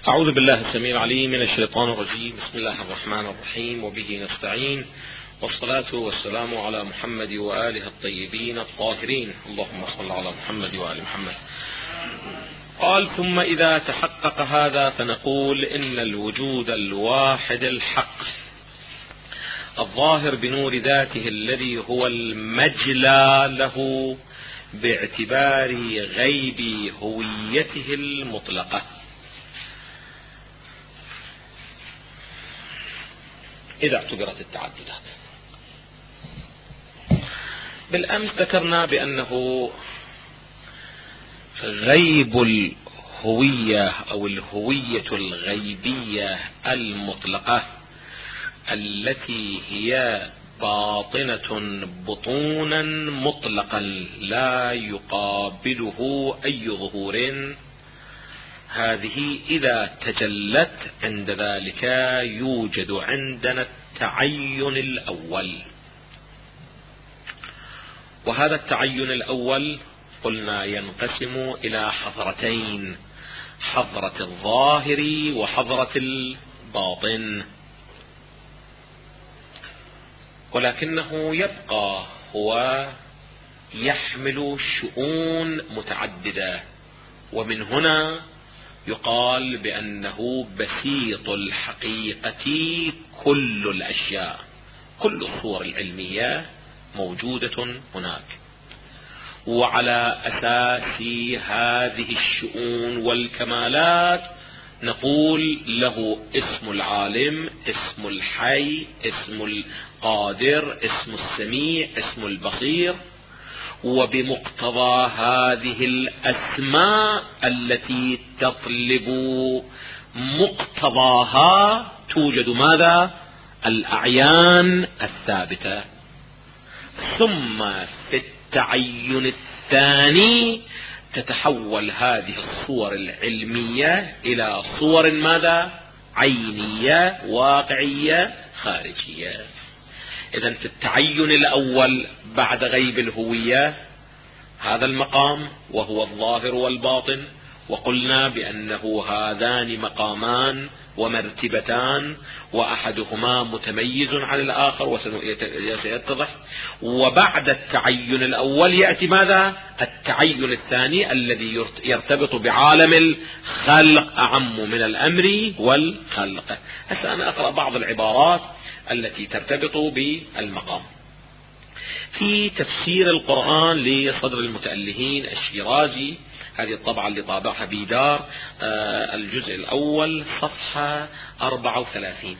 أعوذ بالله السميع العليم من الشيطان الرجيم. بسم الله الرحمن الرحيم، وبه نستعين، والصلاة والسلام على محمد وآله الطيبين الطاهرين. اللهم صل على محمد وآل محمد. قال: ثم إذا تحقق هذا فنقول إن الوجود الواحد الحق الظاهر بنور ذاته الذي هو المجلى له باعتبار غيب هويته المطلقة. إذا اعتبرت التعددات، بالأمس ذكرنا بأنه غيب الهوية أو الهوية الغيبية المطلقة التي هي باطنة بطونا مطلقا لا يقابله أي ظهور، هذه إذا تجلت عند ذلك يوجد عندنا التعين الأول. وهذا التعين الأول قلنا ينقسم إلى حضرتين: حضرة الظاهر وحضرة الباطن. ولكنه يبقى هو يحمل شؤون متعددة، ومن هنا يقال بأنه بسيط الحقيقة كل الأشياء، كل الصور العلمية موجودة هناك. وعلى أساس هذه الشؤون والكمالات نقول له اسم العالم، اسم الحي، اسم القادر، اسم السميع، اسم البصير. وبمقتضى هذه الأسماء التي تطلب مقتضاها توجد ماذا؟ الأعيان الثابتة. ثم في التعين الثاني تتحول هذه الصور العلمية إلى صور ماذا؟ عينية واقعية خارجية. إذن في التعين الأول بعد غيب الهوية هذا المقام وهو الظاهر والباطن، وقلنا بأنه هذان مقامان ومرتبتان، وأحدهما متميز عن الآخر وسيتضح. وبعد التعين الأول يأتي ماذا؟ التعين الثاني الذي يرتبط بعالم الخلق، أعم من الأمر والخلق. هسه أنا أقرأ بعض العبارات التي ترتبط بالمقام. في تفسير القرآن لصدر المتألهين الشيرازي، هذه الطبعة اللي طابعها بيدار، الجزء الأول صفحة 34.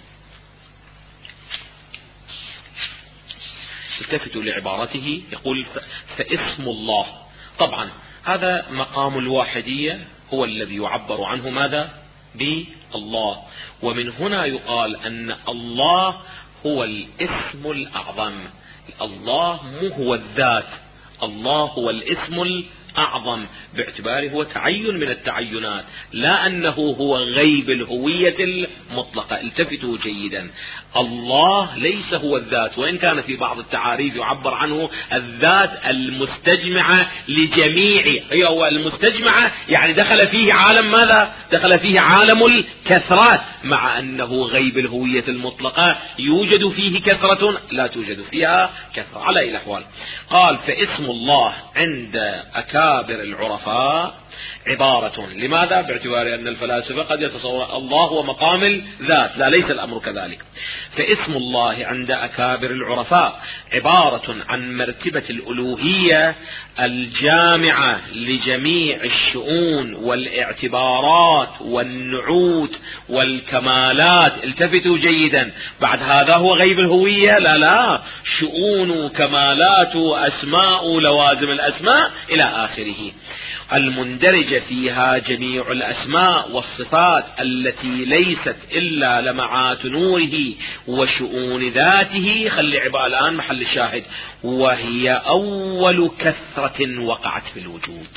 التفتوا لعبارته، يقول: فاسم الله. طبعا هذا مقام الواحدية هو الذي يعبر عنه ماذا؟ بالله. ومن هنا يقال أن الله هو الاسم الأعظم. الله مو هو الذات، الله هو الاسم الأعظم باعتباره هو تعين من التعينات، لا أنه هو غيب الهوية المطلقة. التفتوا جيدا، الله ليس هو الذات، وإن كان في بعض التعاريف يعبر عنه الذات المستجمعة لجميع، هي هو المستجمعة، يعني دخل فيه عالم ماذا؟ دخل فيه عالم الكثرات، مع أنه غيب الهوية المطلقة يوجد فيه كثرة لا توجد فيها كثرة على أي الأحوال. قال: فاسم الله عند أكابر العرفاء عبارة. لماذا؟ باعتبار أن الفلاسفة قد يتصور الله هو مقام الذات، لا، ليس الأمر كذلك. فاسم الله عند أكابر العرفاء عبارة عن مرتبة الألوهية الجامعة لجميع الشؤون والاعتبارات والنعوت والكمالات. التفتوا جيدا، بعد هذا هو غيب الهوية، لا، شؤون، كمالات، أسماء، لوازم الأسماء إلى آخره، المندرجة فيها جميع الأسماء والصفات التي ليست إلا لمعات نوره وشؤون ذاته. خلي عبارة الآن محل الشاهد: وهي أول كثرة وقعت في الوجود.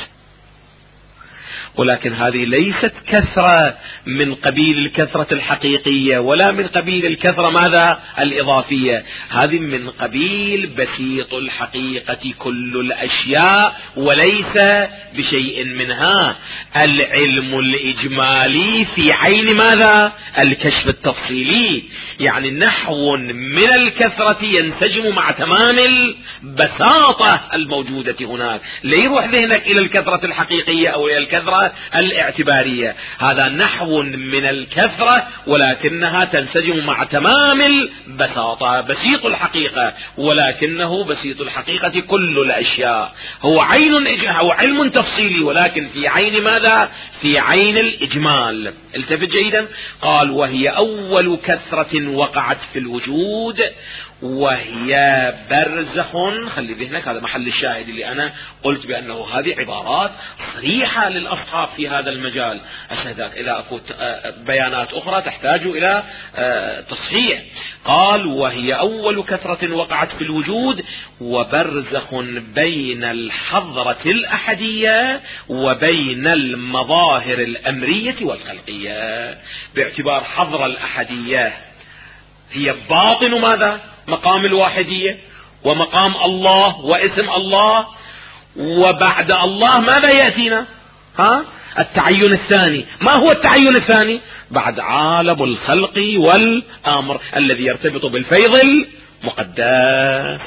ولكن هذه ليست كثرة من قبيل الكثرة الحقيقية، ولا من قبيل الكثرة ماذا؟ الإضافية. هذه من قبيل بسيط الحقيقة كل الأشياء وليس بشيء منها. العلم الإجمالي في عين ماذا؟ الكشف التفصيلي. يعني نحو من الكثرة ينسجم مع تمام البساطة الموجودة هناك. لا يروح ذهنك إلى الكثرة الحقيقية أو إلى الكثرة الاعتبارية. هذا نحو من الكثرة ولكنها تنسجم مع تمام البساطة، بسيط الحقيقة ولكنه بسيط الحقيقة كل الأشياء. هو علم تفصيلي ولكن في عين ماذا؟ في عين الإجمال. التفت جيدا. قال وهي أول كثرة وقعت في الوجود وهي برزخ. خلي ذهنك هذا محل الشاهد اللي أنا قلت بأنه هذه عبارات صريحة للأصحاب في هذا المجال. أشهدك إلى أكو بيانات أخرى تحتاج إلى تصحيح. قال وهي أول كثرة وقعت في الوجود وبرزخ بين الحضرة الأحدية وبين المظاهر الأمرية والخلقية. باعتبار حضرة الأحدية هي باطن ماذا؟ مقام الواحدية ومقام الله واسم الله. وبعد الله ماذا يأتينا؟ التعين الثاني. ما هو التعين الثاني؟ بعد عالم الخلق والأمر الذي يرتبط بالفيض المقدس.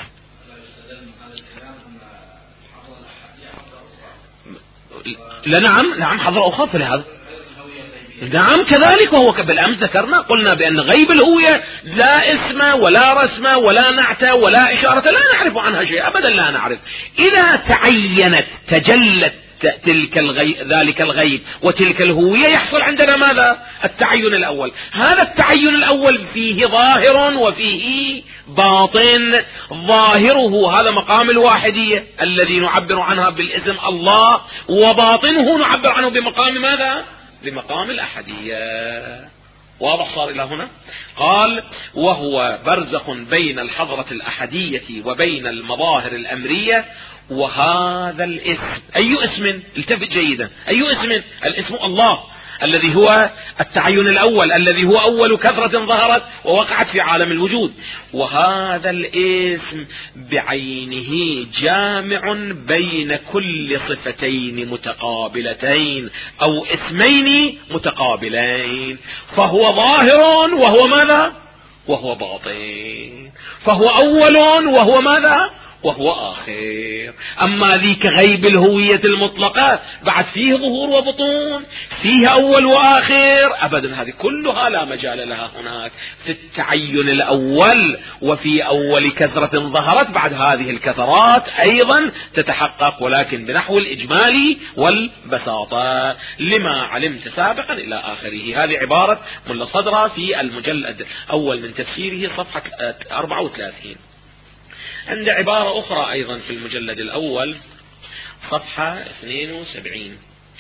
لا نعم حضرة أخرى في هذا. نعم كذلك. وهو بالأمس ذكرنا قلنا بأن غيب الهوية لا اسم ولا رسم ولا نعت ولا إشارة لا نعرف عنها شيء أبدا. لا نعرف. إذا تعينت تجلت ذلك الغيب وتلك الهوية يحصل عندنا ماذا؟ التعين الأول. هذا التعين الأول فيه ظاهر وفيه باطن. ظاهره هذا مقام الواحدية الذي نعبر عنها بالاسم الله، وباطنه نعبر عنه بمقام ماذا؟ بمقام الأحدية. واضح صار إلى هنا؟ قال وهو برزخ بين الحضرة الأحدية وبين المظاهر الأمرية. وهذا الاسم أي اسم؟ التفت جيدا. أي اسم؟ الاسم الله الذي هو التعين الأول الذي هو أول كثرة ظهرت ووقعت في عالم الوجود. وهذا الاسم بعينه جامع بين كل صفتين متقابلتين أو اسمين متقابلين. فهو ظاهر وهو ماذا؟ وهو باطن. فهو أول وهو ماذا؟ وهو آخر. أما ذيك غيب الهوية المطلقة بعد فيه ظهور وبطون، فيه أول وآخر أبدا. هذه كلها لا مجال لها هناك في التعين الأول. وفي أول كثرة ظهرت بعد هذه الكثرات أيضا تتحقق ولكن بنحو الإجمالي والبساطة لما علمت سابقا إلى آخره. هذه عبارة ملا صدرة في المجلد أول من تفسيره صفحة 34. عند عبارة أخرى أيضا في المجلد الأول صفحة 72.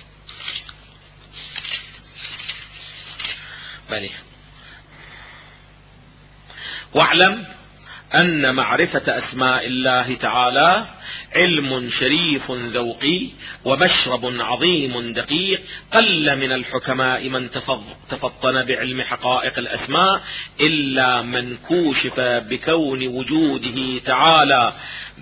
بلي. واعلم أن معرفة أسماء الله تعالى علم شريف ذوقي ومشرب عظيم دقيق. قل من الحكماء من تفطن بعلم حقائق الأسماء إلا من كوشف بكون وجوده تعالى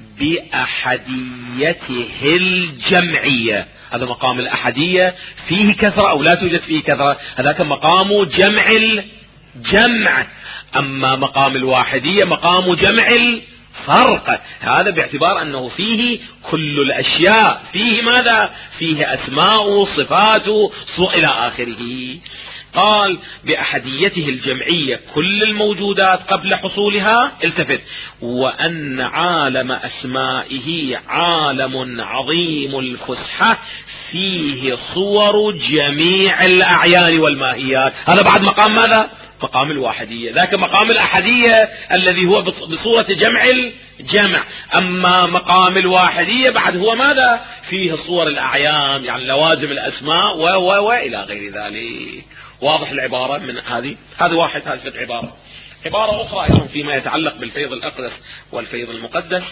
بأحديته الجمعية. هذا مقام الأحدية فيه كثرة أو لا توجد فيه كثرة، هذا مقام جمع الجمع. أما مقام الواحدية مقام جمع الفرق. هذا باعتبار أنه فيه كل الأشياء. فيه ماذا؟ فيه أسماء صفات إلى آخره. قال بأحديته الجمعية كل الموجودات قبل حصولها. التفت. وأن عالم أسمائه عالم عظيم الفسحة فيه صور جميع الأعيان والماهيات. هذا بعد مقام ماذا؟ مقام الواحدية. ذاك مقام الأحدية الذي هو بصورة جمع الجمع. أما مقام الواحدية بعد هو ماذا؟ فيه صور الأعيان يعني لوازم الأسماء وإلى غير ذلك. واضح العبارة من هذه واحد. هذه عبارة. عبارة أخرى أيضا فيما يتعلق بالفيض الأقدس والفيض المقدس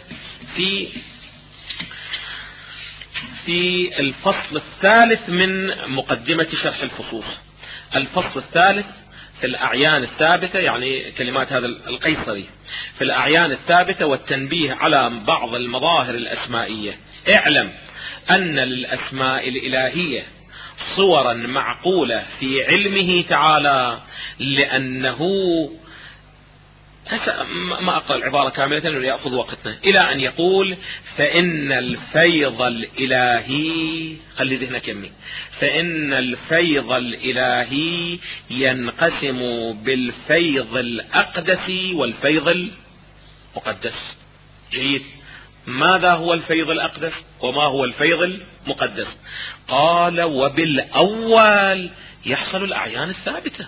في الفصل الثالث من مقدمة شرح الفصوص. الفصل الثالث في الأعيان الثابتة، يعني كلمات هذا القيصري، في الأعيان الثابتة والتنبيه على بعض المظاهر الأسمائية. اعلم أن للأسماء الإلهية صورا معقولة في علمه تعالى، لأنه ما أقرأ العبارة كاملة ليأخذ وقتنا، إلى أن يقول فإن الفيض الإلهي، خلي ذهنك يمي، فإن الفيض الإلهي ينقسم بالفيض الأقدس والفيض المقدس. جيد. ماذا هو الفيض الأقدس وما هو الفيض المقدس؟ قال وبالأول يحصل الأعيان الثابتة.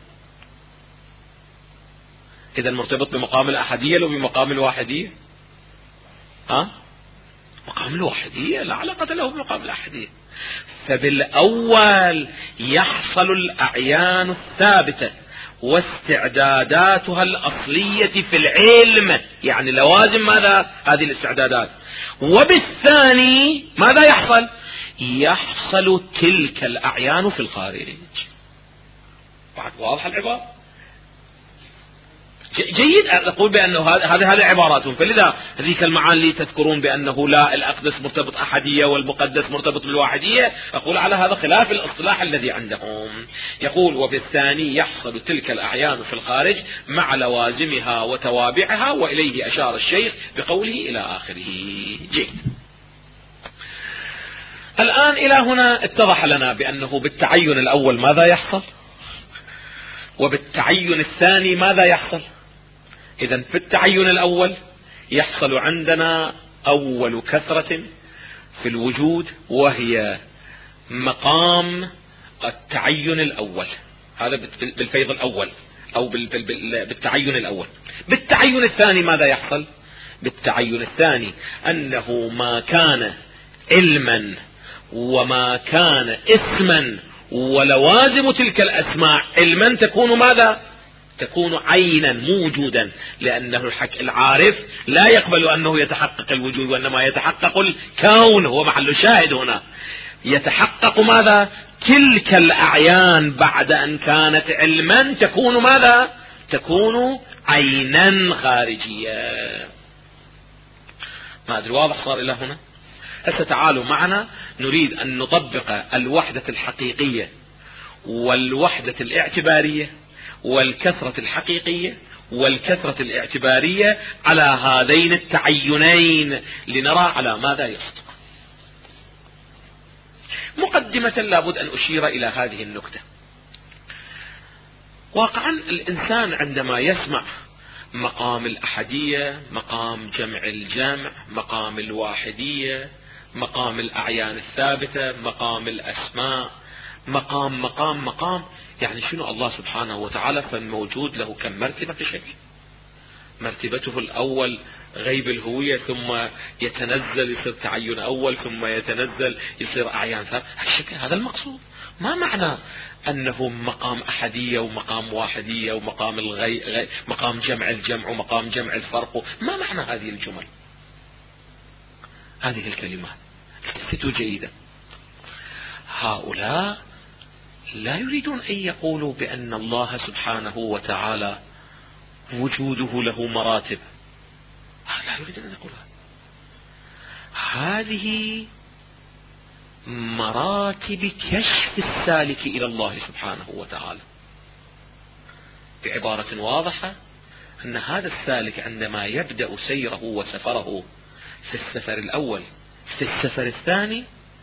إذا مرتبط بمقام الأحدية لو بمقام الواحدية؟ مقام الواحدية لا علاقة له بمقام الأحدية. فبالأول يحصل الأعيان الثابتة واستعداداتها الأصلية في العلم، يعني لوازم ماذا هذه الاستعدادات. وبالثاني ماذا يحصل؟ يحصل تلك الأعيان في الخارج. بعد واضح العبارة؟ جيد أن أقول بأنه هذه عبارات، فلذا ذيك المعاني اللي تذكرون بأنه لا الأقدس مرتبط أحدية والمقدس مرتبط بالواحدية، أقول على هذا خلاف الاصطلاح الذي عندهم. يقول وبالثاني يحصل تلك الأعيان في الخارج مع لوازمها وتوابعها، وإليه أشار الشيخ بقوله إلى آخره. جيد. الآن إلى هنا اتضح لنا بأنه بالتعين الأول ماذا يحصل، وبالتعين الثاني ماذا يحصل. إذن في التعين الأول يحصل عندنا أول كثرة في الوجود، وهي مقام التعين الأول، هذا بالفيض الأول أو بالتعين الأول. بالتعين الثاني ماذا يحصل؟ بالتعين الثاني أنه ما كان علما وما كان اسما ولوازم تلك الأسماء علما تكون ماذا؟ تكون عينا موجودا، لأنه العارف لا يقبل أنه يتحقق الوجود، وإنما يتحقق الكون، هو محل الشاهد هنا. يتحقق ماذا؟ تلك الأعيان بعد أن كانت علما تكون ماذا؟ تكون عينا خارجية. ما أدري واضح صار إلى هنا؟ هسه تعالوا معنا نريد أن نطبق الوحدة الحقيقية والوحدة الاعتبارية والكثرة الحقيقية والكثرة الاعتبارية على هذين التعينين لنرى على ماذا يصدق. مقدمة لابد أن أشير إلى هذه النكتة. واقعا الإنسان عندما يسمع مقام الأحدية، مقام جمع الجمع، مقام الواحدية، مقام الأعيان الثابتة، مقام الأسماء، مقام، يعني شنو الله سبحانه وتعالى فالموجود له كم مرتبة في شكل. مرتبته الأول غيب الهوية، ثم يتنزل يصير تعين أول، ثم يتنزل يصير أعيان ثابتة. هذا المقصود. ما معنى أنه مقام أحدية ومقام واحدية ومقام مقام جمع الجمع ومقام جمع الفرق؟ ما معنى هذه الجمل، هذه الكلمات؟ التفتوا جيدا. هؤلاء لا يريدون أن يقولوا بأن الله سبحانه وتعالى وجوده له مراتب، لا يريدون أن يقولوا هذه مراتب كشف السالك إلى الله سبحانه وتعالى. بعبارة واضحة أن هذا السالك عندما يبدأ سيره وسفره في السفر الأول، في السفر الثاني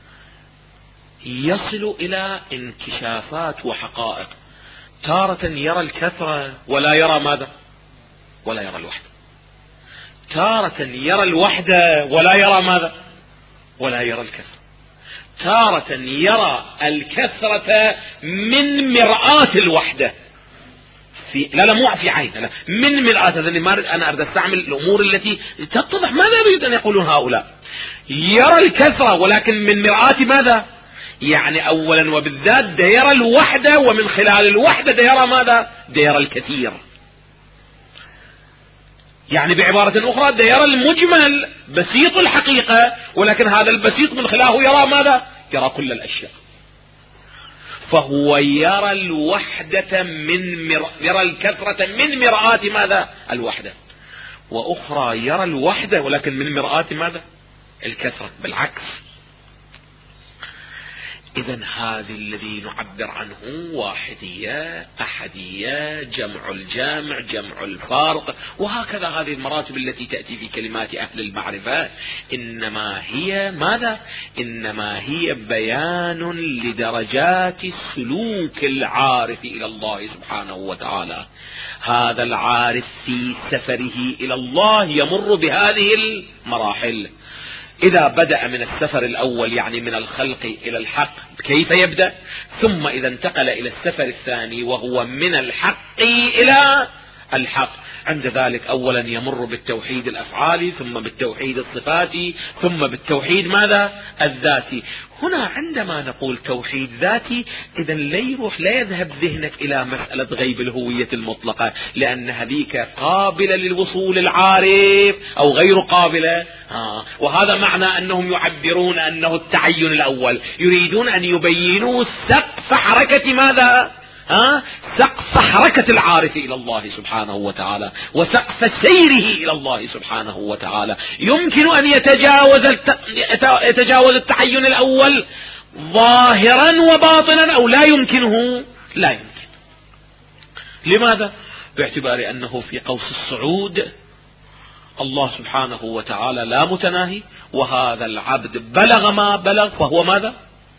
يصل إلى انكشافات وحقائق. تارة يرى الكثرة ولا يرى ماذا؟ ولا يرى الوحدة. تارة يرى الوحدة ولا يرى ماذا؟ ولا يرى الكثرة. تارة يرى الكثرة من مرآة الوحدة، لا مو في عين، لا من مرآة. أنا أريد أستعمل الأمور التي تتضح ماذا يريد أن يقولون هؤلاء. يرى الكثرة ولكن من مرآة ماذا؟ يعني أولا وبالذات يرى الوحدة، ومن خلال الوحدة يرى ماذا؟ يرى الكثير. يعني بعبارة أخرى يرى المجمل بسيط الحقيقة، ولكن هذا البسيط من خلاله يرى ماذا؟ يرى كل الأشياء. فهو يرى الوحدة يرى الكثرة من مرآة ماذا؟ الوحدة. وأخرى يرى الوحدة ولكن من مرآة ماذا؟ الكثرة. بالعكس، إذن هذا الذي نعبر عنه واحدية، أحدية، جمع الجامع، جمع الفارق، وهكذا هذه المراتب التي تأتي في كلمات أهل المعرفة إنما هي ماذا؟ إنما هي بيان لدرجات سلوك العارف إلى الله سبحانه وتعالى. هذا العارف في سفره إلى الله يمر بهذه المراحل. إذا بدأ من السفر الأول يعني من الخلق إلى الحق كيف يبدأ، ثم إذا انتقل إلى السفر الثاني وهو من الحق إلى الحق، عند ذلك أولا يمر بالتوحيد الأفعالي، ثم بالتوحيد الصفاتي، ثم بالتوحيد ماذا؟ الذاتي. هنا عندما نقول توحيد ذاتي إذا لا يذهب ذهنك إلى مسألة غيب الهوية المطلقة، لأن هذيك قابلة للوصول العارف أو غير قابلة. وهذا معنى أنهم يعبرون أنه التعين الأول، يريدون أن يبينوا سقف حركة ماذا؟ سقف حركة العارف إلى الله سبحانه وتعالى، وسقف سيره إلى الله سبحانه وتعالى. يمكن أن يتجاوز التعين الأول ظاهرا وباطنا أو لا يمكنه؟ لا يمكن. لماذا؟ باعتبار أنه في قوس الصعود الله سبحانه وتعالى لا متناهي، وهذا العبد بلغ ما بلغ فهو ماذا؟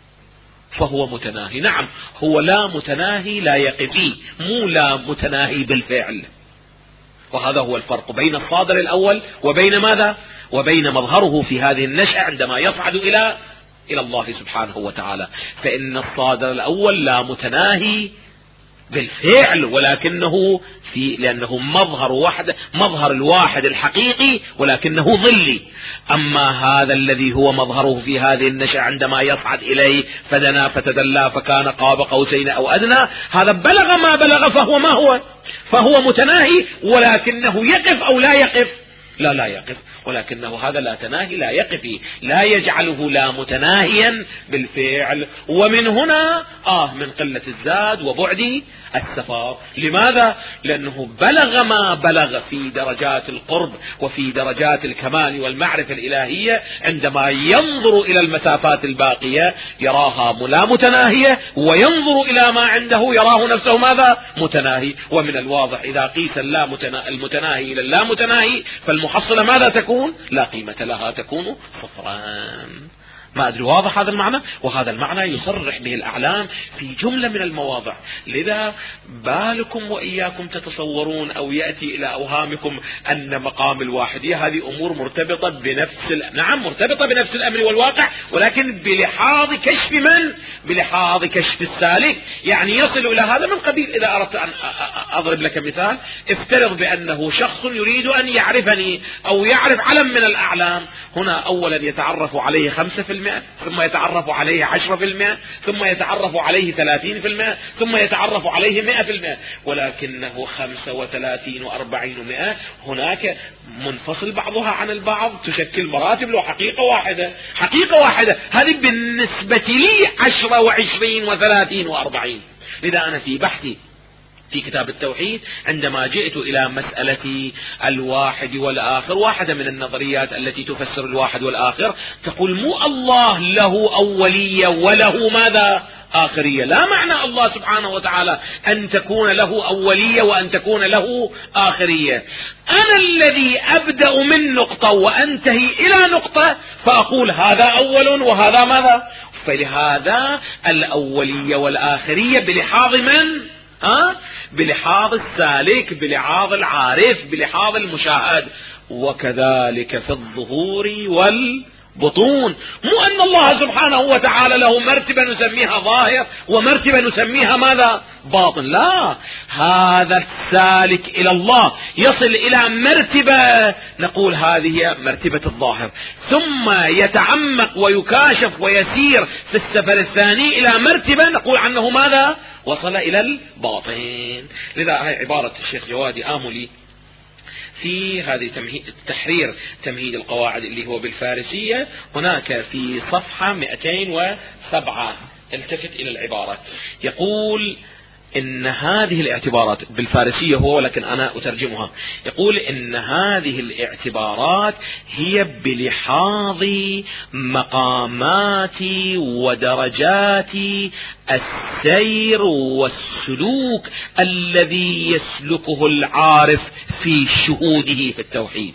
فهو متناهي. نعم هو لا متناهي لا يقفي، مو لا متناهي بالفعل. وهذا هو الفرق بين الصادر الأول وبين ماذا؟ وبين مظهره في هذه النشأة عندما يصعد إلى الله سبحانه وتعالى. فإن الصادر الأول لا متناهي بالفعل، ولكنه لأنه مظهر الواحد الحقيقي، ولكنه ظلي. أما هذا الذي هو مظهره في هذه النشأة عندما يصعد إليه فدنا فتدلى فكان قاب قوسين أو أدنى، هذا بلغ ما بلغ فهو ما هو؟ فهو متناهي، ولكنه يقف أو لا يقف؟ لا يقف، ولكنه هذا لا تناهي لا يقف، لا يجعله لا متناهيا بالفعل. ومن هنا من قلة الزاد وبعد السفر. لماذا؟ لأنه بلغ ما بلغ في درجات القرب وفي درجات الكمال والمعرفة الإلهية، عندما ينظر إلى المسافات الباقية يراها لا متناهية، وينظر إلى ما عنده يراه نفسه ماذا؟ متناهي. ومن الواضح إذا قيس المتناهي إلى اللا متناهي فالمحصلة ماذا تكون؟ لا قيمة لها، تكون صفران. ما أدري واضح هذا المعنى؟ وهذا المعنى يصرح به الأعلام في جملة من المواضع. لذا بالكم وإياكم تتصورون أو يأتي إلى أوهامكم أن مقام الواحدية هذه أمور مرتبطة نعم مرتبطة بنفس الأمر والواقع، ولكن بلحاظ كشف من؟ بلحاظ كشف السالك. يعني يصل إلى هذا من قبيل، إذا أردت أن أضرب لك مثال، افترض بأنه شخص يريد أن يعرفني أو يعرف علم من الأعلام. هنا أولا يتعرف عليه 5%، ثم يتعرف عليه 10%، ثم يتعرف عليه 30%، ثم يتعرف عليه 100%، ولكنه 35 و40 هناك منفصل بعضها عن البعض، تشكل مراتب له حقيقة واحدة. هذه بالنسبة لي 10 و20 و30 و40. لذا أنا في بحثي في كتاب التوحيد عندما جئت إلى مسألة الواحد والآخر، واحدة من النظريات التي تفسر الواحد والآخر تقول مو الله له أولية وله ماذا؟ آخرية. لا معنى الله سبحانه وتعالى أن تكون له أولية وأن تكون له آخرية. أنا الذي أبدأ من نقطة وأنتهي إلى نقطة، فأقول هذا أول وهذا ماذا؟ فلهذا الأولية والآخرية بلحاظ من؟ بلحاظ السالك، بلحاظ العارف، بلحاظ المشاهد. وكذلك في الظهور والبطون، مو أن الله سبحانه وتعالى له مرتبة نسميها ظاهر ومرتبة نسميها ماذا؟ باطن. لا، هذا السالك إلى الله يصل إلى مرتبة نقول هذه مرتبة الظاهر، ثم يتعمق ويكاشف ويسير في السفر الثاني إلى مرتبة نقول عنه ماذا؟ وصل إلى الباطن. لذا هي عبارة الشيخ جوادي آملي في هذه تحرير تمهيد القواعد اللي هو بالفارسية، هناك في صفحة 207 التفت إلى العبارة، يقول إن هذه الاعتبارات بالفارسية هو، ولكن أنا أترجمها، يقول إن هذه الاعتبارات هي بلحاظ مقامات ودرجات السير والسلوك الذي يسلكه العارف في شهوده في التوحيد.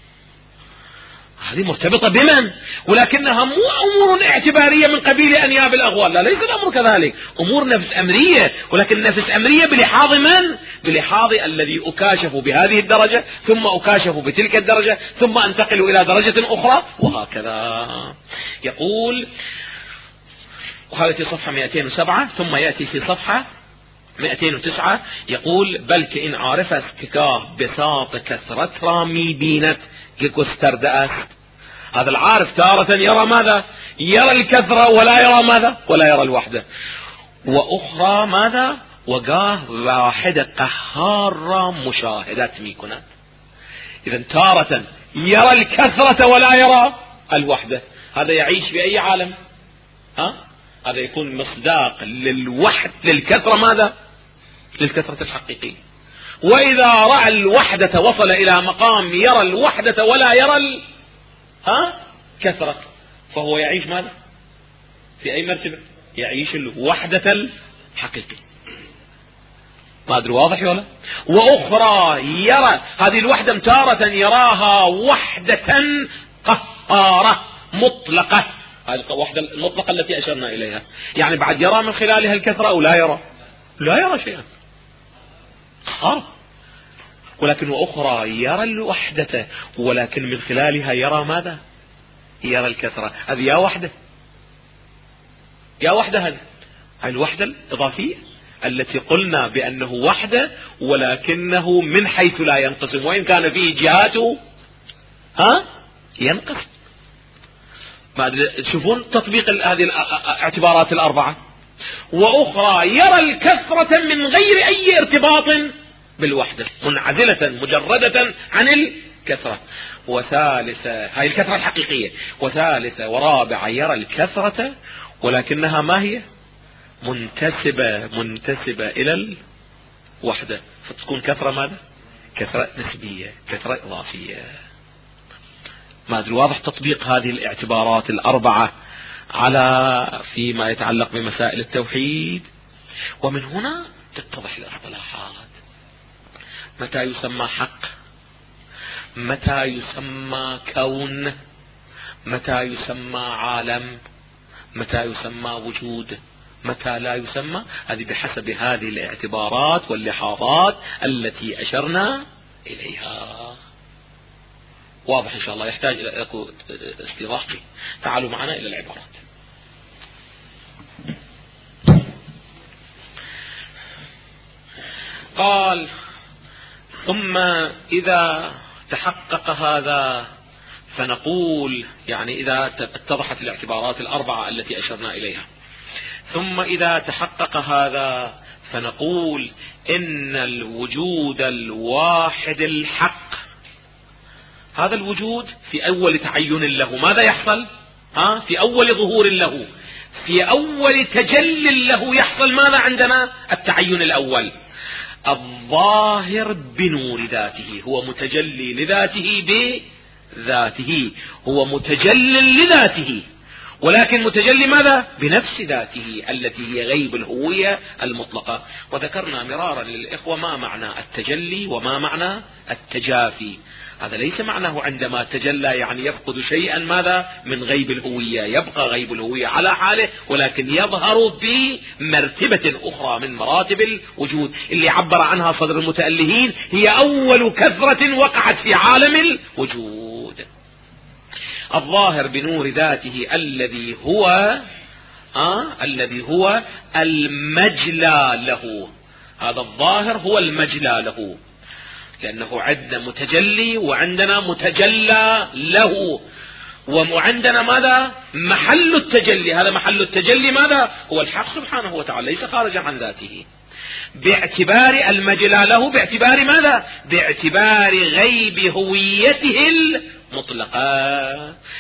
هذه مرتبطة بمن؟ ولكنها مو أمور اعتبارية من قبيل أنياب الأغوال، لا، ليس الأمر كذلك، أمور نفس أمرية، ولكن نفس أمرية بلحاظ من؟ بلحاظ الذي أكاشف بهذه الدرجة، ثم أكاشف بتلك الدرجة، ثم أنتقل إلى درجة أخرى، وهكذا. يقول، وهذا في صفحة 207، ثم يأتي في صفحة 209 يقول: بل كإن عارف استكاه بساط كثرة رامي بينت كستردأس. هذا العارف تارة يرى ماذا؟ يرى الكثرة ولا يرى ماذا؟ ولا يرى الوحدة. وأخرى ماذا؟ وقاه واحدة قهارة مشاهدات ميكونات. إذن تارة يرى الكثرة ولا يرى الوحدة. هذا يعيش في أي عالم؟ هذا يكون مصداق للوحد، للكثرة ماذا؟ للكثرة الحقيقية. وإذا رأى الوحدة وصل إلى مقام يرى الوحدة ولا يرى كثرة، فهو يعيش ماذا؟ في أي مرتبة؟ يعيش الوحدة الحقيقية. ما أدري واضح ولا؟ وأخرى يرى هذه الوحدة تارة يراها وحدة قهارة مطلقة، هذه الوحدة المطلقة التي أشرنا إليها، يعني بعد يرى من خلالها الكثرة أو لا يرى؟ لا يرى شيئا، قهارة. ولكن وأخرى يرى الوحدة ولكن من خلالها يرى ماذا؟ يرى الكثرة. هذه يا وحدة، يا وحدة. هذه الوحدة الإضافية التي قلنا بأنه وحدة ولكنه من حيث لا ينقسم، وإن كان فيه جهاته ينقسم. تشوفون تطبيق هذه الاعتبارات الأربعة. وأخرى يرى الكثرة من غير أي ارتباط بالوحدة، منعزلة مجردة عن الكثرة. وثالثة هاي الكثرة الحقيقية. وثالثة ورابعة يرى الكثرة ولكنها ما هي؟ منتسبة إلى الوحدة، فتكون كثرة ماذا؟ كثرة نسبية، كثرة إضافية. ما أدري واضح تطبيق هذه الاعتبارات الأربعة على فيما يتعلق بمسائل التوحيد. ومن هنا تتضح الاصطلاحات. متى يسمى حق؟ متى يسمى كون؟ متى يسمى عالم؟ متى يسمى وجود؟ متى لا يسمى؟ هذه بحسب هذه الاعتبارات واللحاظات التي أشرنا إليها. واضح إن شاء الله، يحتاج إلى استيضاح. تعالوا معنا إلى العبارات. قال: ثم إذا تحقق هذا فنقول، يعني إذا اتضحت الاعتبارات الأربعة التي أشرنا إليها، ثم إذا تحقق هذا فنقول إن الوجود الواحد الحق، هذا الوجود في أول تعين له ماذا يحصل؟ في أول ظهور له، في أول تجل له يحصل ماذا عندنا؟ التعين الأول. الظاهر بنور ذاته، هو متجلي لذاته بذاته، هو متجل لذاته، ولكن متجلي ماذا؟ بنفس ذاته التي هي غيب الهوية المطلقة. وذكرنا مرارا للإخوة ما معنى التجلي وما معنى التجافي. هذا ليس معناه عندما تجلى يعني يفقد شيئا ماذا؟ من غيب الهوية، يبقى غيب الهوية على حاله، ولكن يظهر بمرتبة أخرى من مراتب الوجود اللي عبر عنها صدر المتألهين، هي أول كثرة وقعت في عالم الوجود. الظاهر بنور ذاته الذي هو المجلى له. هذا الظاهر هو المجلى له، لأنه عندنا متجلي وعندنا متجلى له، وعندنا ماذا؟ محل التجلي. هذا محل التجلي ماذا؟ هو الحق سبحانه وتعالى، ليس خارجا عن ذاته. باعتبار المجلى له، باعتبار ماذا؟ باعتبار غيب هويته المطلقة.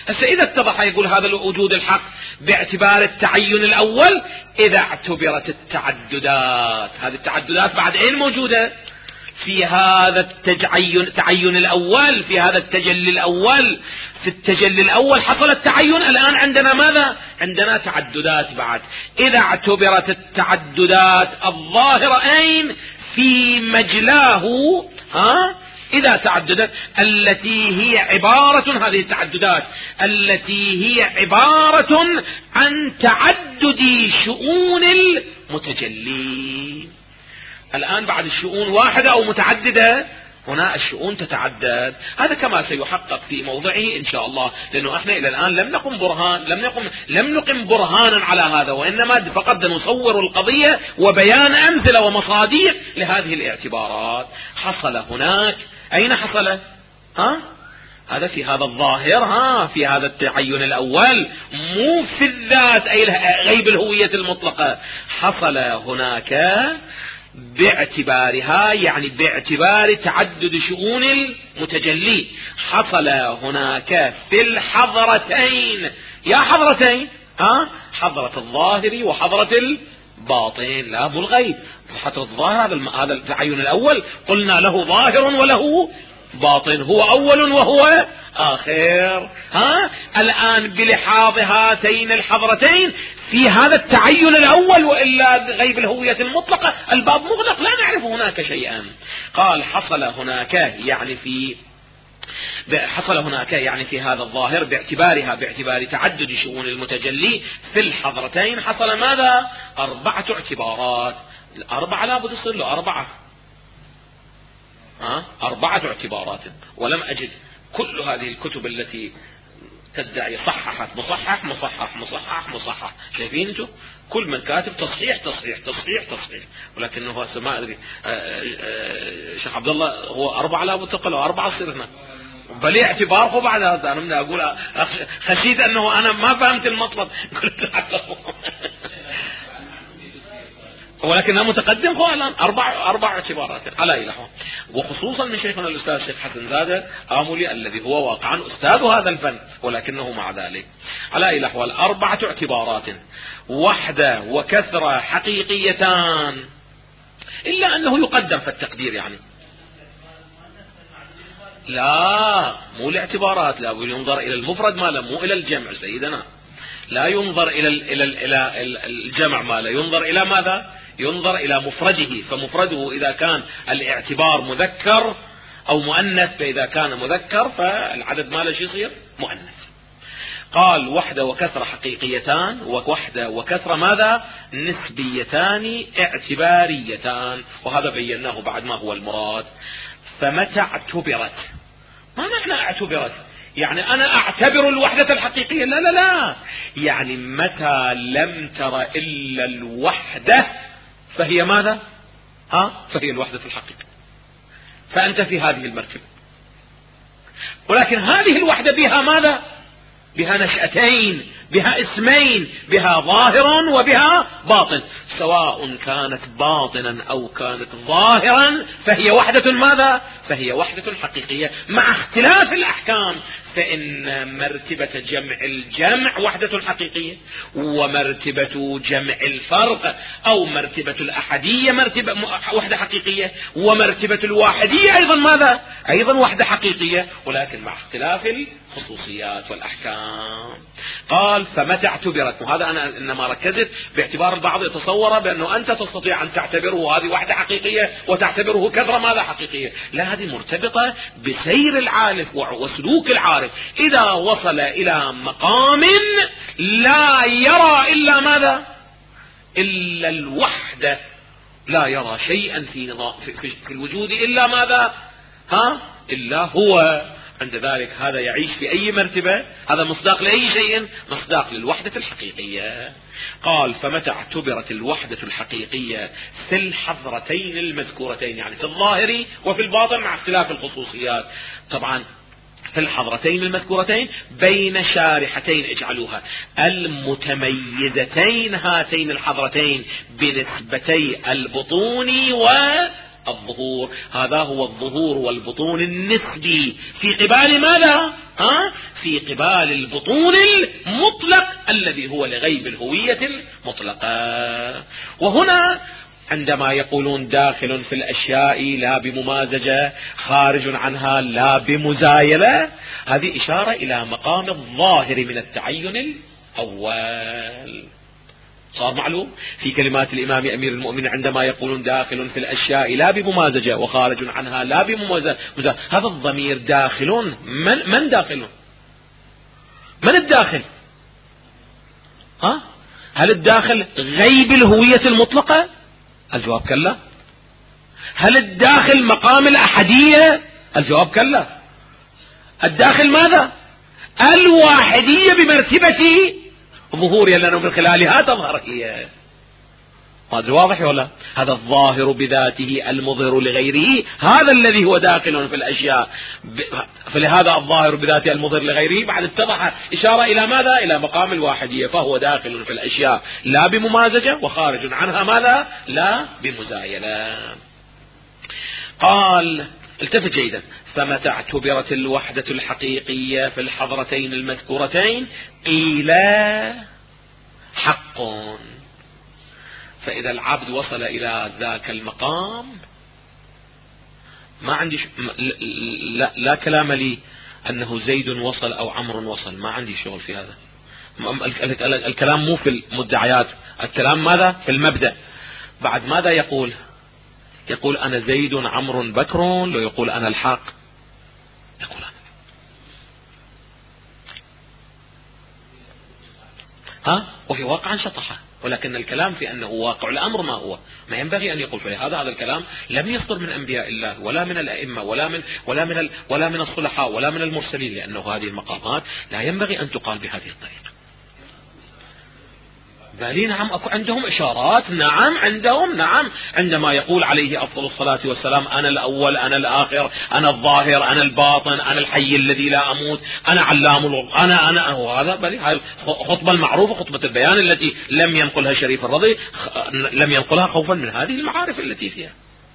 هسه إذا اتضح يقول هذا الوجود الحق باعتبار التعين الأول إذا اعتبرت التعددات، هذه التعددات بعد أين موجودة؟ في هذا التعين الأول، في هذا التجلي الأول. في التجلي الأول حصل التعين، الآن عندنا ماذا؟ عندنا تعددات بعد. إذا اعتبرت التعددات الظاهرة أين؟ في مجلاه، إذا تعددت التي هي عبارة، هذه التعددات التي هي عبارة عن تعدد شؤون المتجلي. الآن بعد الشؤون واحدة أو متعددة، هنا الشؤون تتعدد. هذا كما سيحقق في موضعه إن شاء الله، لأنه احنا إلى الآن لم نقم برهانا على هذا، وإنما فقط نصور القضية وبيان أمثلة ومصادر لهذه الاعتبارات. حصل هناك، أين حصل؟ هذا في هذا الظاهر، في هذا التعين الأول، مو في الذات أي غيب الهوية المطلقة. حصل هناك باعتبارها، يعني باعتبار تعدد شؤون المتجلي. حصل هناك في الحضرتين، يا حضرتين، حضرة الظاهر وحضرة الباطن، لا مو الغيب. حضرة الظاهر هذا التعين الأول قلنا له ظاهر وله باطن، هو أول وهو آخر. الآن بلحاظ هاتين الحضرتين في هذا التعين الأول، وإلا غيب الهوية المطلقة الباب مغلق، لا نعرف هناك شيئا. قال حصل هناك يعني في هذا الظاهر باعتبار تعدد شؤون المتجلي في الحضرتين حصل ماذا؟ 4 اعتبارات. 4 لا بد يصير له 4 اعتبارات، ولم أجد كل هذه الكتب التي تدعي صححت مصحح مصحح مصحح مصحح. شايفين انتم كل من كاتب تصحيح تصحيح تصحيح تصحيح، ولكنه ما ادري شيخ عبد الله هو 4 لا متقل و4 يصير هنا بل اعتباره. بعد هذا انا من اقول خشيت انه انا ما فهمت المطلب، قلت ولكنها متقدم هو الآن 4 اعتبارات على إله، وخصوصا من شيخنا الأستاذ الشيخ حسن زادة آملي الذي هو واقعا أستاذ هذا الفن، ولكنه مع ذلك على إله 4 اعتبارات، وحدة وكثرة حقيقيتان، إلا أنه يقدر في التقدير يعني لا مو الاعتبارات، لا ينظر إلى المفرد ماله مو إلى الجمع سيدنا، لا ينظر إلى الجمع ماله، ينظر إلى ماذا؟ ينظر إلى مفرده. فمفرده إذا كان الاعتبار مذكر أو مؤنث، فإذا كان مذكر فالعدد ماله شو يصير؟ مؤنث. قال وحدة وكثرة حقيقيتان، ووحدة وكثرة ماذا؟ نسبيتان اعتباريتان، وهذا بيناه بعد ما هو المراد. فمتى اعتبرت، ما معنى اعتبرت؟ يعني أنا أعتبر الوحدة الحقيقية؟ لا لا لا، يعني متى لم تر إلا الوحدة فهي ماذا؟ فهي الوحدة الحقيقية، فأنت في هذه المرتبة. ولكن هذه الوحدة بها ماذا؟ بها نشأتين، بها اسمين، بها ظاهر وبها باطن، سواء كانت باطنا أو كانت ظاهرا فهي وحدة ماذا؟ فهي وحدة حقيقية، مع اختلاف الأحكام. فإن مرتبة جمع الجمع وحدة حقيقية، ومرتبة جمع الفرق أو مرتبة الأحدية مرتبة وحدة حقيقية، ومرتبة الواحدية أيضا ماذا؟ أيضا وحدة حقيقية، ولكن مع اختلاف الخصوصيات والأحكام. قال فمتى اعتبرت، وهذا أنا إنما ركزت باعتبار البعض يتصور بأنه أنت تستطيع أن تعتبره هذه وحدة حقيقية وتعتبره كثرة ماذا حقيقية. لا، هذه مرتبطة بسير العارف وسلوك العارف. إذا وصل إلى مقام لا يرى إلا ماذا؟ إلا الوحدة، لا يرى شيئا في الوجود إلا ماذا؟ إلا هو. عند ذلك هذا يعيش في أي مرتبة؟ هذا مصداق لأي شيء؟ مصداق للوحدة الحقيقية. قال فمتى اعتبرت الوحدة الحقيقية في الحضرتين المذكورتين، يعني في الظاهر وفي الباطن مع اختلاف الخصوصيات. طبعا في الحضرتين المذكورتين بين شارحتين اجعلوها المتميزتين، هاتين الحضرتين بنسبتي البطون والظهور. هذا هو الظهور والبطون النسبي في قبال ماذا؟ في قبال البطون المطلق الذي هو لغيب الهوية المطلقة. وهنا عندما يقولون داخل في الأشياء لا بممازجة، خارج عنها لا بمزايلة، هذه إشارة إلى مقام الظاهر من التعين الأول. صار معلوم في كلمات الإمام أمير المؤمنين عندما يقولون داخل في الأشياء لا بممازجة وخارج عنها لا بممازجة، هذا الضمير داخل من داخل؟ من الداخل؟ هل الداخل غيب الهوية المطلقة؟ الجواب كلا. هل الداخل مقام الأحدية؟ الجواب كلا. الداخل ماذا؟ الواحدية بمرتبة ظهورها، لأنه من خلالها تظهر هي. هذا واضح ولا؟ هذا الظاهر بذاته المظهر لغيره، هذا الذي هو داخل في الأشياء. فلهذا الظاهر بذاته المظهر لغيره بعد اتضح إشارة إلى ماذا؟ إلى مقام الواحدية، فهو داخل في الأشياء لا بممازجة وخارج عنها ماذا؟ لا بمزايلة. قال التفت جيدا: فمتى اعتبرت الوحدة الحقيقية في الحضرتين المذكورتين قيل حق. فإذا العبد وصل إلى ذاك المقام ما عندي لا كلام لي أنه زيد وصل أو عمرو وصل، ما عندي شغل في هذا. الكلام مو في المدعيات، الكلام ماذا؟ في المبدأ. بعد ماذا يقول؟ يقول أنا زيد عمرو بكر، لو يقول أنا الحق، يقول أنا وفي واقعا شطحة، ولكن الكلام في أنه واقع الأمر ما هو، ما ينبغي أن يقول. فلهذا هذا الكلام لم يصدر من أنبياء الله ولا من الأئمة ولا من الصلحاء ولا من المرسلين، لأنه هذه المقامات لا ينبغي أن تقال بهذه الطريقة. بالي نعم عندهم إشارات، نعم عندهم، نعم عندما يقول عليه أفضل الصلاة والسلام أنا الأول أنا الآخر أنا الظاهر أنا الباطن أنا الحي الذي لا أموت أنا علام أنا وهذا بالي هاي الخطبة المعروفة، خطبة البيان التي لم ينقلها شريف الرضي، لم ينقلها خوفا من هذه المعارف التي فيها.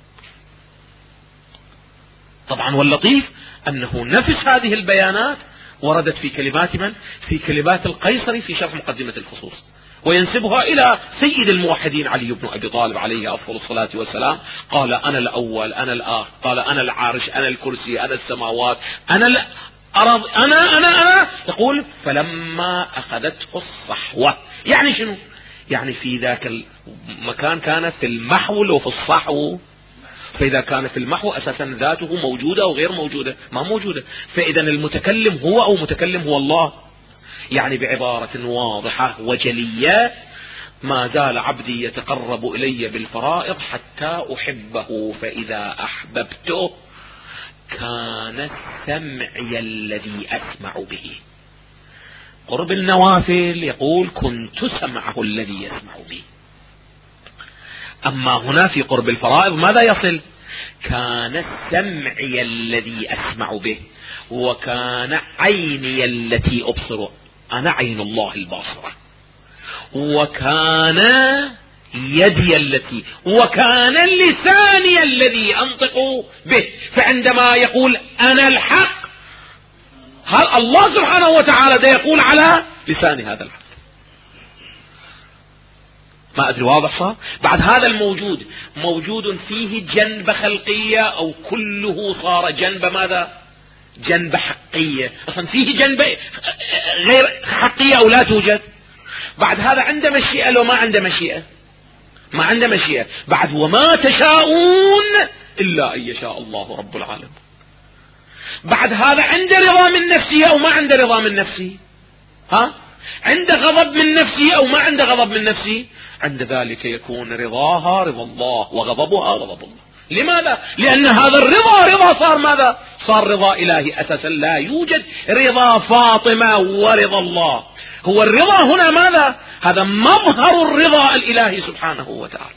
طبعا واللطيف أنه نفس هذه البيانات وردت في كلمات من؟ في كلمات القيصري في شرح مقدمة الخصوص، وينسبها إلى سيد الموحدين علي بن أبي طالب عليه أفضل الصلاة والسلام. قال أنا الأول أنا الآخر، قال أنا العارش أنا الكرسي أنا السماوات أنا الأرض أنا يقول فلما أخذته الصحوة. يعني شنو؟ يعني في ذاك المكان كانت في المحو وفي الصحو، فإذا كان في المحو أساسا ذاته موجودة أو غير موجودة؟ ما موجودة. فإذا المتكلم هو أو متكلم هو الله. يعني بعبارة واضحة وجلية: ما زال عبدي يتقرب إلي بالفرائض حتى أحبه، فإذا أحببته كان سمعي الذي أسمع به. قرب النوافل يقول كنت سمعه الذي يسمع به. أما هنا في قرب الفرائض ماذا يصل؟ كان سمعي الذي أسمع به، وكان عيني التي أبصر، أنا عين الله الباصرة، وكان يدي التي، وكان لساني الذي أنطق به. فعندما يقول أنا الحق، هل الله سبحانه وتعالى ده يقول على لسان هذا الحق؟ ما أدري واضح صار؟ بعد هذا الموجود موجود فيه جنب خلقية أو كله صار جنب ماذا؟ جنب حقية. أصلا فيه جنب غير حقية أو لا توجد. بعد هذا عنده مشيئة لو ما عنده مشيئة؟ ما عنده مشيئة. بعد وما تشاءون إلا أن يشاء الله رب العالمين. بعد هذا عنده رضا من نفسه أو ما عنده رضا من نفسه؟ عنده غضب من نفسه أو ما عنده غضب من نفسه؟ عند ذلك يكون رضاها رضا الله وغضبها غضب الله. لماذا؟ لأن هذا الرضا رضا صار ماذا؟ صار رضا إلهي أساسا. لا يوجد رضا فاطمة ورضا الله. هو الرضا هنا ماذا؟ هذا مظهر الرضا الإلهي سبحانه وتعالى.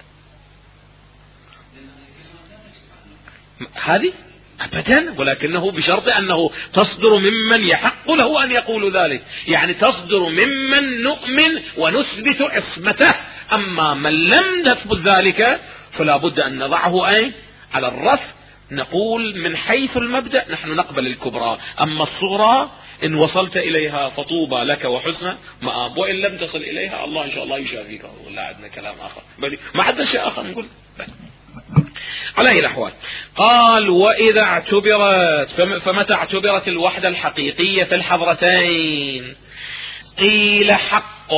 هذه أبدا، ولكنه بشرط أنه تصدر ممن يحق له أن يقول ذلك، يعني تصدر ممن نؤمن ونثبت عصمته. أما من لم نثبت ذلك فلا بد أن نضعه على الرف. نقول من حيث المبدأ نحن نقبل الكبرى، أما الصغرى إن وصلت إليها فطوبى لك وحسن مآب، وإن لم تصل إليها الله إن شاء الله يشافيك. ولا عندنا كلام آخر، ما عندنا شيء آخر نقول. على أي الأحوال قال وإذا اعتبرت، فمتى اعتبرت الوحدة الحقيقية في الحضرتين؟ قيل حق.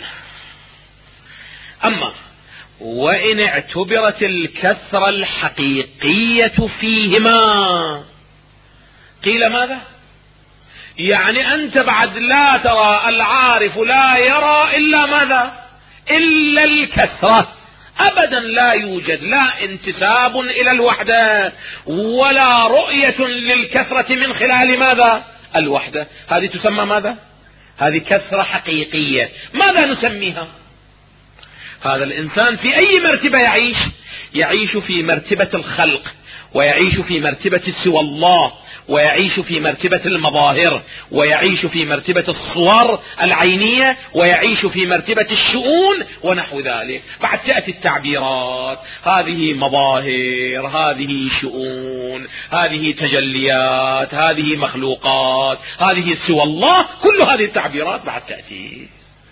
أما وإن اعتبرت الكثرة الحقيقية فيهما قيل ماذا؟ يعني أنت بعد لا ترى، العارف لا يرى إلا ماذا؟ إلا الكثرة، أبدا لا يوجد لا انتساب إلى الوحدة ولا رؤية للكثرة من خلال ماذا؟ الوحدة. هذه تسمى ماذا؟ هذه كثرة حقيقية. ماذا نسميها؟ هذا الإنسان في أي مرتبة يعيش؟ يعيش في مرتبة الخلق، ويعيش في مرتبة سوى الله، ويعيش في مرتبة المظاهر، ويعيش في مرتبة الصور العينية، ويعيش في مرتبة الشؤون ونحو ذلك. بعد تأتي التعبيرات، هذه مظاهر، هذه شؤون، هذه تجليات، هذه مخلوقات، هذه سوى الله. كل هذه التعبيرات بعد تأتي.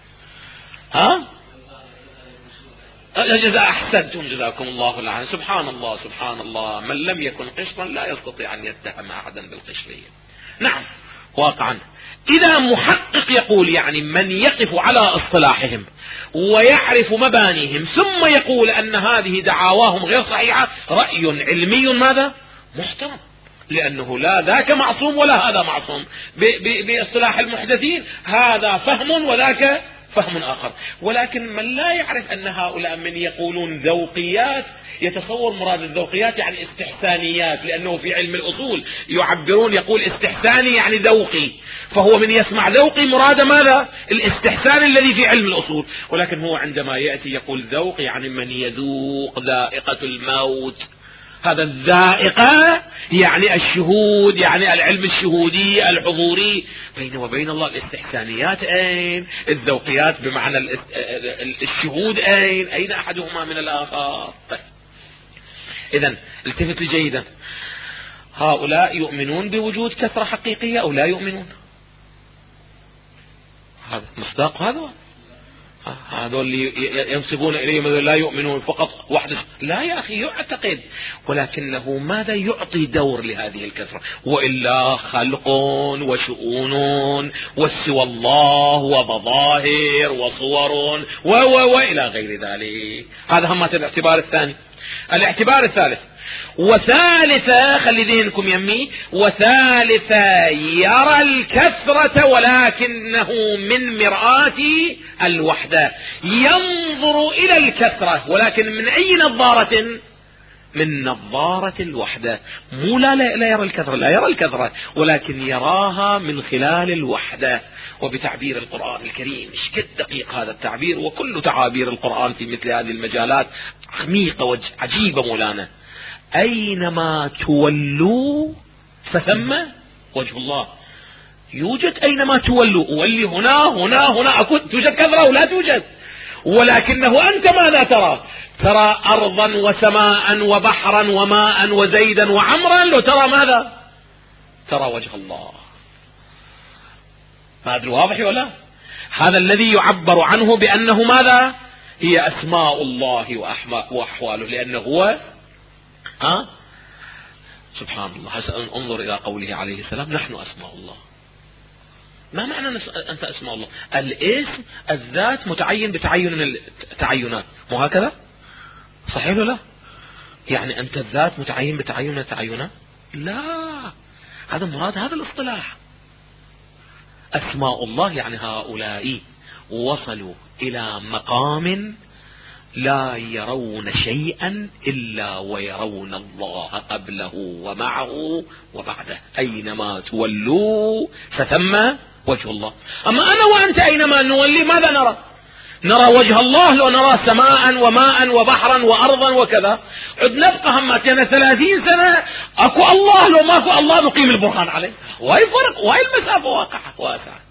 جزاء أحسنتم جزاكم الله العافية. سبحان الله سبحان الله، من لم يكن قشطا لا يستطيع أن يتهم أحدا بالقشرية. نعم واقعا. إذا محقق يقول يعني من يقف على اصطلاحهم ويعرف مبانيهم ثم يقول أن هذه دعاواهم غير صحيحة، رأي علمي ماذا؟ محترم، لأنه لا ذاك معصوم ولا هذا معصوم. باصطلاح المحدثين هذا فهم وذاك فهم آخر. ولكن من لا يعرف أن هؤلاء من يقولون ذوقيات يتصور مراد الذوقيات يعني استحسانيات، لأنه في علم الأصول يعبرون، يقول استحساني يعني ذوقي، فهو من يسمع ذوقي مراد ماذا؟ الاستحسان الذي في علم الأصول. ولكن هو عندما يأتي يقول ذوق يعني من يذوق ذائقة الموت. هذا الذائقة يعني الشهود، يعني العلم الشهودي الحضوري. بينه وبين الله الاستحسانيات أين؟ الذوقيات بمعنى الشهود أين أحدهما من الآخر؟ طيب. إذن التفت جيدا، هؤلاء يؤمنون بوجود كثرة حقيقية أو لا يؤمنون؟ هذا مصداق هذا. هذول اللي ينسبون إليه مثلا لا يؤمنون فقط وحده. لا يا أخي، يعتقد، ولكنه ماذا يعطي دور لهذه الكثرة؟ وإلا خلق وشؤون وسوى الله ومظاهر وصور وإلى غير ذلك. هذا هم الاعتبار الثاني. الاعتبار الثالث وثالثة، خلي ذهنكم يمي، وثالثة يرى الكثرة ولكنه من مرآة الوحدة، ينظر إلى الكثرة ولكن من أي نظارة؟ من نظارة الوحدة. مو لا يرى الكثرة، لا يرى الكثرة ولكن يراها من خلال الوحدة. وبتعبير القرآن الكريم، ايش دقيق هذا التعبير، وكل تعابير القرآن في مثل هذه المجالات عميقة وعجيبة مولانا. أينما تولوا فثم وجه الله. يوجد أينما تولوا، أولي هنا هنا هنا، توجد كثرة ولا توجد، ولكنه أنت ماذا ترى؟ ترى أرضا وسماء وبحرا وماء وزيدا وعمرا، لو ترى ماذا؟ ترى وجه الله. ما أدري واضح ولا؟ هذا الذي يعبر عنه بأنه ماذا؟ هي أسماء الله وأحواله، لأنه هو سبحان الله. انظر إلى قوله عليه السلام نحن أسماء الله. ما معنى أنت أسماء الله؟ الاسم الذات متعين بتعين من التعينات، مو هكذا؟ صحيح ولا لا؟ يعني أنت الذات متعين بتعين من التعينات؟ لا، هذا مراد هذا الاصطلاح. أسماء الله يعني هؤلاء وصلوا إلى مقام لا يرون شيئا إلا ويرون الله قبله ومعه وبعده. أينما تولوا فثم وجه الله. أما أنا وأنت أينما نولي ماذا نرى؟ نرى وجه الله. لو نرى سماء وماء وبحرا وأرضا وكذا، عد نبقى هماتنا 30 سنة أكو الله، لو ماكو الله نقيم البرهان عليه. وهي فرق، وهي المسافة واقعة واسعة.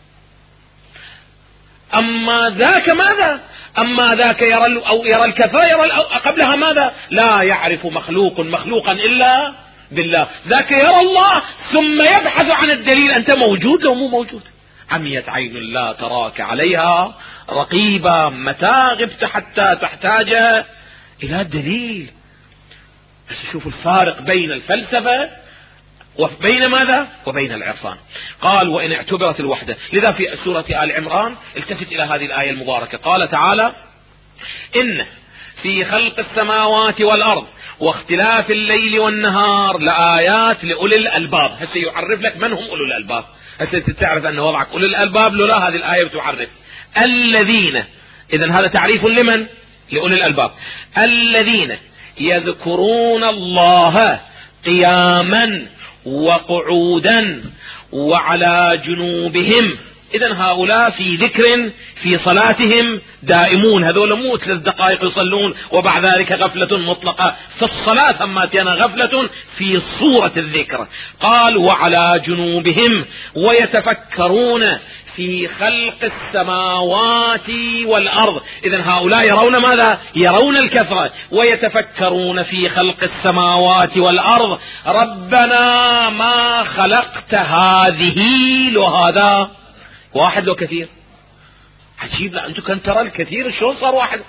أما ذاك ماذا؟ أما ذاك يرى الكثرة، يرى قبلها ماذا؟ لا يعرف مخلوقا إلا بالله، ذاك يرى الله ثم يبحث عن الدليل. أنت موجود لو مو موجود. عميت عين لا تراك عليها رقيبا متى غبت حتى تحتاج إلى دليل. بس شوف الفارق بين الفلسفة وبين ماذا وبين العرفان. قال وإن اعتبرت الوحدة. لذا في سورة آل عمران التفت إلى هذه الآية المباركة، قال تعالى إن في خلق السماوات والأرض واختلاف الليل والنهار لآيات لأولي الألباب. هسه يعرف لك من هم أولي الألباب. هسه تعرف أن وضعك أولي الألباب لولا هذه الآية بتعرف الذين. إذن هذا تعريف لمن؟ لأولي الألباب. الذين يذكرون الله قياما وقعودا وعلى جنوبهم. إذن هؤلاء في ذكر في صلاتهم دائمون. هذول مو 3 دقائق يصلون وبعد ذلك غفلة مطلقة. في الصلاة هماتنا غفلة في صورة الذكر. قال وعلى جنوبهم ويتفكرون في خلق السماوات والأرض. إذن هؤلاء يرون ماذا؟ يرون الكثرة. ويتفكرون في خلق السماوات والأرض ربنا ما خلقت هذه. لو هذا واحد لو كثير عجيب. لا أنتم كنت ترى الكثير شلون صار واحد.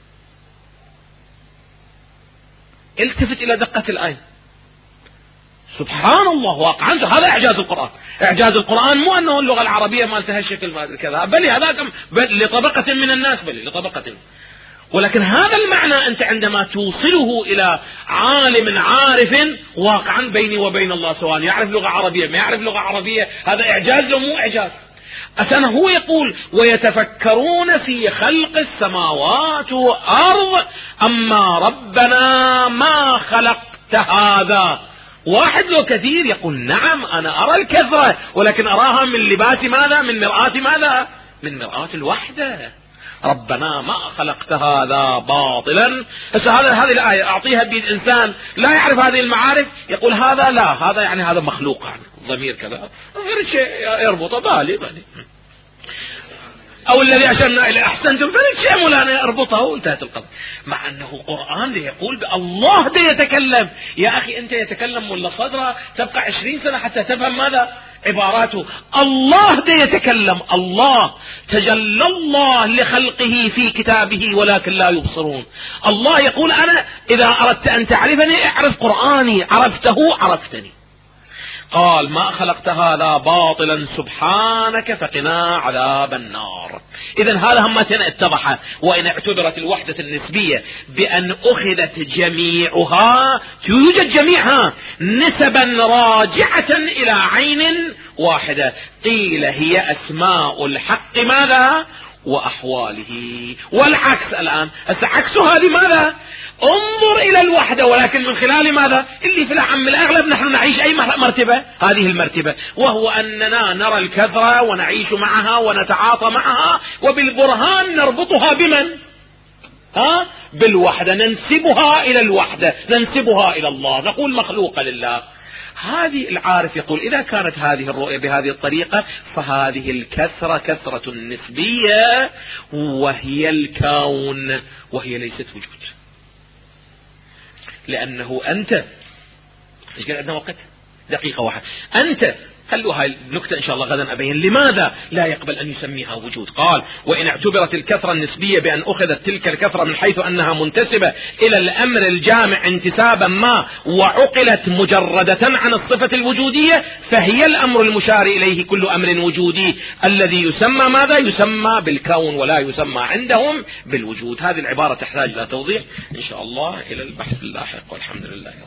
التفت إلى دقة الآية. سبحان الله واقعا هذا إعجاز القرآن. إعجاز القرآن مو أنه اللغة العربية ما لها الشكل ما كذا، بل هذاك لطبقة من الناس، بل لطبقة. ولكن هذا المعنى أنت عندما توصله إلى عالم عارف واقعا بيني وبين الله سواء يعرف لغة عربية ما يعرف لغة عربية، هذا إعجاز لو مو إعجاز. أسأل هو يقول ويتفكرون في خلق السماوات والأرض أما ربنا ما خلقت هذا. واحد لو كثير يقول نعم أنا أرى الكثرة ولكن أراها من لباس ماذا؟ من مرآة ماذا؟ من مرآة الوحدة. ربنا ما خلقت هذا باطلا. هذه الآية أعطيها بيد إنسان لا يعرف هذه المعارف يقول هذا لا هذا يعني هذا مخلوق يعني ضمير كذا غير شيء يربط بالي أو الذي أشرنا إلى أحسنتم فريق شيء مولانا يربطه وانتهت القضية. مع أنه قرآن يقول الله ده يتكلم. يا أخي أنت يتكلم ولا صدره تبقى 20 سنة حتى تفهم ماذا عباراته. الله ده يتكلم. الله تجلى الله لخلقه في كتابه ولكن لا يبصرون. الله يقول أنا إذا أردت أن تعرفني اعرف قرآني عرفته عرفتني. قال ما خلقت هذا باطلا سبحانك فقنا عذاب النار. إذن هذا همتنا اتضح. وإن اعتبرت الوحدة النسبية بأن أخذت جميعها توجد جميعها نسبا راجعة إلى عين واحدة قيل هي أسماء الحق ماذا وأحواله. والعكس الآن عكس هذه ماذا انظر إلى الوحدة ولكن من خلال ماذا اللي في العام الأغلب نحن نعيش أي مرتبة هذه المرتبة وهو أننا نرى الكثرة ونعيش معها ونتعاطى معها وبالبرهان نربطها بمن بالوحدة ننسبها إلى الوحدة ننسبها إلى الله نقول مخلوقة لله. هذه العارف يقول إذا كانت هذه الرؤية بهذه الطريقة فهذه الكثرة كثرة نسبية وهي الكون وهي ليست وجود. لأنه أنت إيش قال عندنا وقت دقيقة واحدة أنت خلوا هاي النكتة إن شاء الله غدا أبين لماذا لا يقبل أن يسميها وجود. قال وإن اعتبرت الكثرة النسبية بأن أخذت تلك الكثرة من حيث أنها منتسبة إلى الأمر الجامع انتسابا ما وعقلت مجردة عن الصفة الوجودية فهي الأمر المشار إليه كل أمر وجودي الذي يسمى ماذا يسمى بالكون ولا يسمى عندهم بالوجود. هذه العبارة تحتاج إلى توضيح إن شاء الله إلى البحث اللاحق والحمد لله.